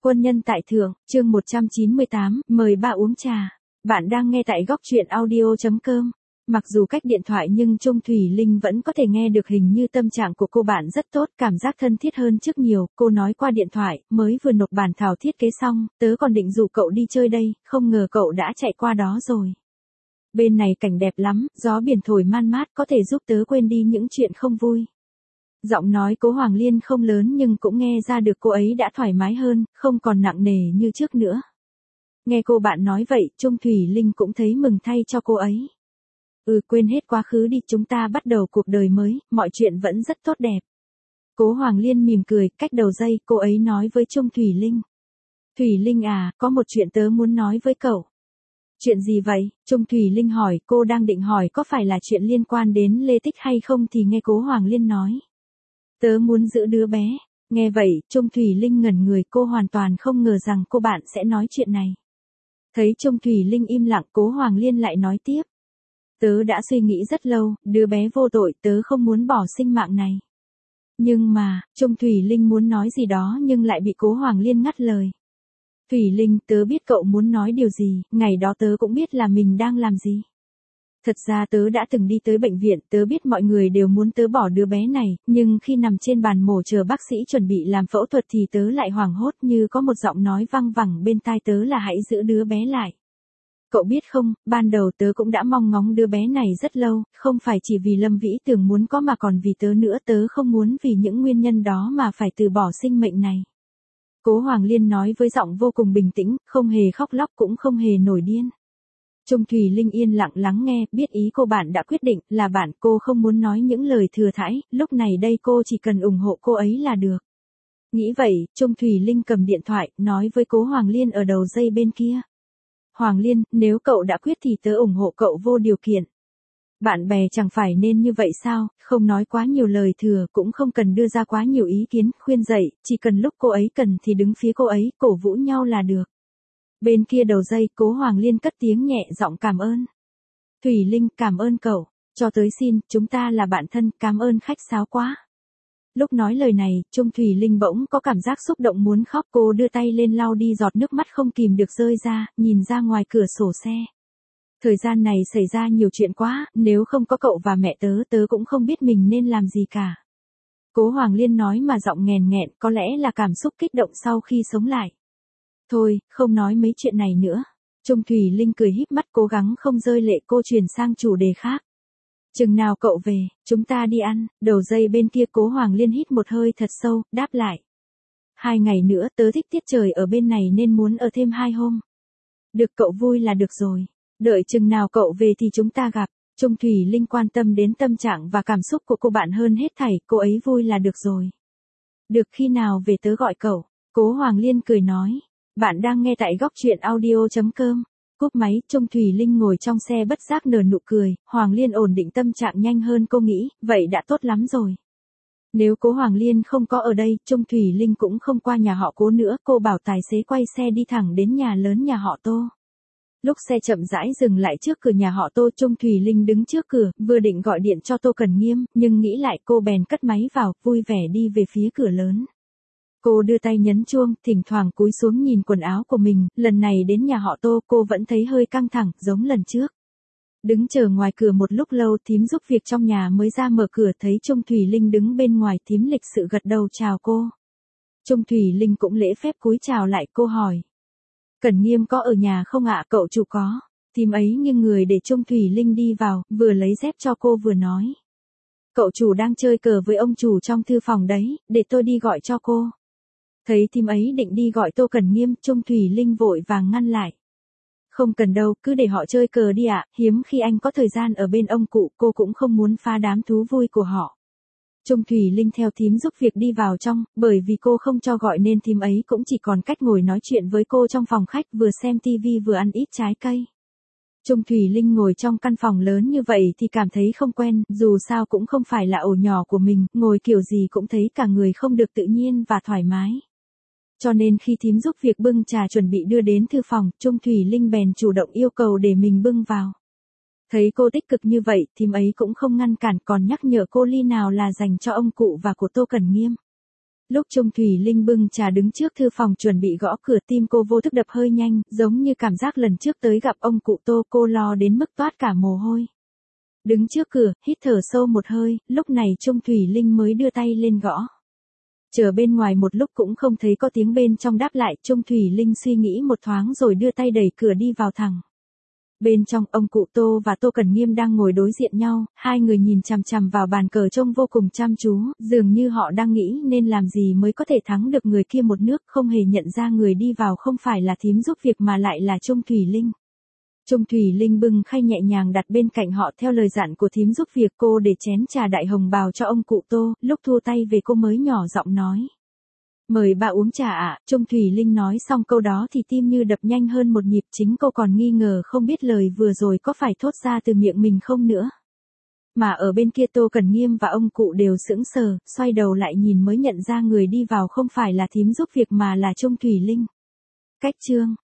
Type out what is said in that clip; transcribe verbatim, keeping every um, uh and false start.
Quân nhân tại thượng, chương một trăm chín mươi tám, mời ba uống trà. Bạn đang nghe tại góc truyện audio chấm com. Mặc dù cách điện thoại nhưng Chung Thủy Linh vẫn có thể nghe được hình như tâm trạng của cô bạn rất tốt, cảm giác thân thiết hơn trước nhiều. Cô nói qua điện thoại, mới vừa nộp bản thảo thiết kế xong, tớ còn định rủ cậu đi chơi đây, không ngờ cậu đã chạy qua đó rồi. Bên này cảnh đẹp lắm, gió biển thổi man mát có thể giúp tớ quên đi những chuyện không vui. Giọng nói Cố Hoàng Liên không lớn nhưng cũng nghe ra được cô ấy đã thoải mái hơn, không còn nặng nề như trước nữa. Nghe cô bạn nói vậy, Chung Thủy Linh cũng thấy mừng thay cho cô ấy. Ừ, quên hết quá khứ đi, chúng ta bắt đầu cuộc đời mới, mọi chuyện vẫn rất tốt đẹp. Cố Hoàng Liên mỉm cười, cách đầu dây, cô ấy nói với Chung Thủy Linh. Thủy Linh à, có một chuyện tớ muốn nói với cậu. Chuyện gì vậy? Chung Thủy Linh hỏi, cô đang định hỏi có phải là chuyện liên quan đến Lê Tích hay không thì nghe Cố Hoàng Liên nói. Tớ muốn giữ đứa bé. Nghe vậy, Chung Thủy Linh ngẩn người, cô hoàn toàn không ngờ rằng cô bạn sẽ nói chuyện này. Thấy Chung Thủy Linh im lặng, Cố Hoàng Liên lại nói tiếp. Tớ đã suy nghĩ rất lâu, đứa bé vô tội, tớ không muốn bỏ sinh mạng này. Nhưng mà, Chung Thủy Linh muốn nói gì đó nhưng lại bị Cố Hoàng Liên ngắt lời. Thủy Linh, tớ biết cậu muốn nói điều gì, ngày đó tớ cũng biết là mình đang làm gì. Thật ra tớ đã từng đi tới bệnh viện, tớ biết mọi người đều muốn tớ bỏ đứa bé này, nhưng khi nằm trên bàn mổ chờ bác sĩ chuẩn bị làm phẫu thuật thì tớ lại hoảng hốt như có một giọng nói văng vẳng bên tai tớ là hãy giữ đứa bé lại. Cậu biết không, ban đầu tớ cũng đã mong ngóng đứa bé này rất lâu, không phải chỉ vì Lâm Vĩ Tường muốn có mà còn vì tớ nữa, tớ không muốn vì những nguyên nhân đó mà phải từ bỏ sinh mệnh này. Cố Hoàng Liên nói với giọng vô cùng bình tĩnh, không hề khóc lóc cũng không hề nổi điên. Chung Thủy Linh yên lặng lắng nghe, biết ý cô bạn đã quyết định, là bạn, cô không muốn nói những lời thừa thãi, lúc này đây cô chỉ cần ủng hộ cô ấy là được. Nghĩ vậy, Chung Thủy Linh cầm điện thoại, nói với Cố Hoàng Liên ở đầu dây bên kia. Hoàng Liên, nếu cậu đã quyết thì tớ ủng hộ cậu vô điều kiện. Bạn bè chẳng phải nên như vậy sao, không nói quá nhiều lời thừa, cũng không cần đưa ra quá nhiều ý kiến, khuyên dạy, chỉ cần lúc cô ấy cần thì đứng phía cô ấy, cổ vũ nhau là được. Bên kia đầu dây, Cố Hoàng Liên cất tiếng nhẹ giọng cảm ơn. Thủy Linh, cảm ơn cậu, cho tới xin, chúng ta là bạn thân, cảm ơn khách sáo quá. Lúc nói lời này, Chung Thủy Linh bỗng có cảm giác xúc động muốn khóc, cô đưa tay lên lau đi giọt nước mắt không kìm được rơi ra, nhìn ra ngoài cửa sổ xe. Thời gian này xảy ra nhiều chuyện quá, nếu không có cậu và mẹ tớ, tớ cũng không biết mình nên làm gì cả. Cố Hoàng Liên nói mà giọng nghèn nghẹn, có lẽ là cảm xúc kích động sau khi sống lại. Thôi, không nói mấy chuyện này nữa. Chung Thủy Linh cười híp mắt cố gắng không rơi lệ, cô chuyển sang chủ đề khác. Chừng nào cậu về, chúng ta đi ăn, đầu dây bên kia Cố Hoàng Liên hít một hơi thật sâu, đáp lại. Hai ngày nữa tớ thích tiết trời ở bên này nên muốn ở thêm hai hôm. Được, cậu vui là được rồi. Đợi chừng nào cậu về thì chúng ta gặp. Chung Thủy Linh quan tâm đến tâm trạng và cảm xúc của cô bạn hơn hết thảy, cô ấy vui là được rồi. Được, khi nào về tớ gọi cậu. Cố Hoàng Liên cười nói. Bạn đang nghe tại góc truyện audio chấm com. Cúp máy, Chung Thủy Linh ngồi trong xe bất giác nở nụ cười, Hoàng Liên ổn định tâm trạng nhanh hơn cô nghĩ, vậy đã tốt lắm rồi. Nếu Cố Hoàng Liên không có ở đây, Chung Thủy Linh cũng không qua nhà họ Cố nữa, cô bảo tài xế quay xe đi thẳng đến nhà lớn nhà họ Tô. Lúc xe chậm rãi dừng lại trước cửa nhà họ Tô, Chung Thủy Linh đứng trước cửa, vừa định gọi điện cho Tô Cần Nghiêm, nhưng nghĩ lại cô bèn cất máy vào, vui vẻ đi về phía cửa lớn. Cô đưa tay nhấn chuông, thỉnh thoảng cúi xuống nhìn quần áo của mình, lần này đến nhà họ Tô cô vẫn thấy hơi căng thẳng, giống lần trước. Đứng chờ ngoài cửa một lúc lâu, thím giúp việc trong nhà mới ra mở cửa, thấy Chung Thủy Linh đứng bên ngoài, thím lịch sự gật đầu chào cô. Chung Thủy Linh cũng lễ phép cúi chào lại, cô hỏi. Cần Nghiêm có ở nhà không ạ? Cậu chủ có. Thím ấy nghiêng người để Chung Thủy Linh đi vào, vừa lấy dép cho cô vừa nói. Cậu chủ đang chơi cờ với ông chủ trong thư phòng đấy, để tôi đi gọi cho cô. Thấy thím ấy định đi gọi Tô Cần Nghiêm, Chung Thủy Linh vội vàng ngăn lại. Không cần đâu, cứ để họ chơi cờ đi ạ, hiếm khi anh có thời gian ở bên ông cụ, cô cũng không muốn phá đám thú vui của họ. Chung Thủy Linh theo thím giúp việc đi vào trong, bởi vì cô không cho gọi nên thím ấy cũng chỉ còn cách ngồi nói chuyện với cô trong phòng khách, vừa xem tivi vừa ăn ít trái cây. Chung Thủy Linh ngồi trong căn phòng lớn như vậy thì cảm thấy không quen, dù sao cũng không phải là ổ nhỏ của mình, ngồi kiểu gì cũng thấy cả người không được tự nhiên và thoải mái. Cho nên khi thím giúp việc bưng trà chuẩn bị đưa đến thư phòng, Chung Thủy Linh bèn chủ động yêu cầu để mình bưng vào. Thấy cô tích cực như vậy, thím ấy cũng không ngăn cản, còn nhắc nhở cô ly nào là dành cho ông cụ và của Tô Cần Nghiêm. Lúc Trung Thủy Linh bưng trà đứng trước thư phòng chuẩn bị gõ cửa, tim cô vô thức đập hơi nhanh, giống như cảm giác lần trước tới gặp ông cụ Tô, cô lo đến mức toát cả mồ hôi. Đứng trước cửa, hít thở sâu một hơi, lúc này Trung Thủy Linh mới đưa tay lên gõ. Chờ bên ngoài một lúc cũng không thấy có tiếng bên trong đáp lại, Trung Thủy Linh suy nghĩ một thoáng rồi đưa tay đẩy cửa đi vào thẳng. Bên trong, ông cụ Tô và Tô Cẩn Nghiêm đang ngồi đối diện nhau, hai người nhìn chằm chằm vào bàn cờ trông vô cùng chăm chú, dường như họ đang nghĩ nên làm gì mới có thể thắng được người kia một nước, không hề nhận ra người đi vào không phải là thím giúp việc mà lại là Trung Thủy Linh. Trung Thủy Linh bưng khay nhẹ nhàng đặt bên cạnh họ theo lời dặn của thím giúp việc, cô để chén trà đại hồng bào cho ông cụ Tô, lúc thua tay về cô mới nhỏ giọng nói. Mời bà uống trà ạ. Trung Thủy Linh nói xong câu đó thì tim như đập nhanh hơn một nhịp, chính cô còn nghi ngờ không biết lời vừa rồi có phải thốt ra từ miệng mình không nữa. Mà ở bên kia Tô Cẩn Nghiêm và ông cụ đều sững sờ, xoay đầu lại nhìn mới nhận ra người đi vào không phải là thím giúp việc mà là Trung Thủy Linh. Cách chương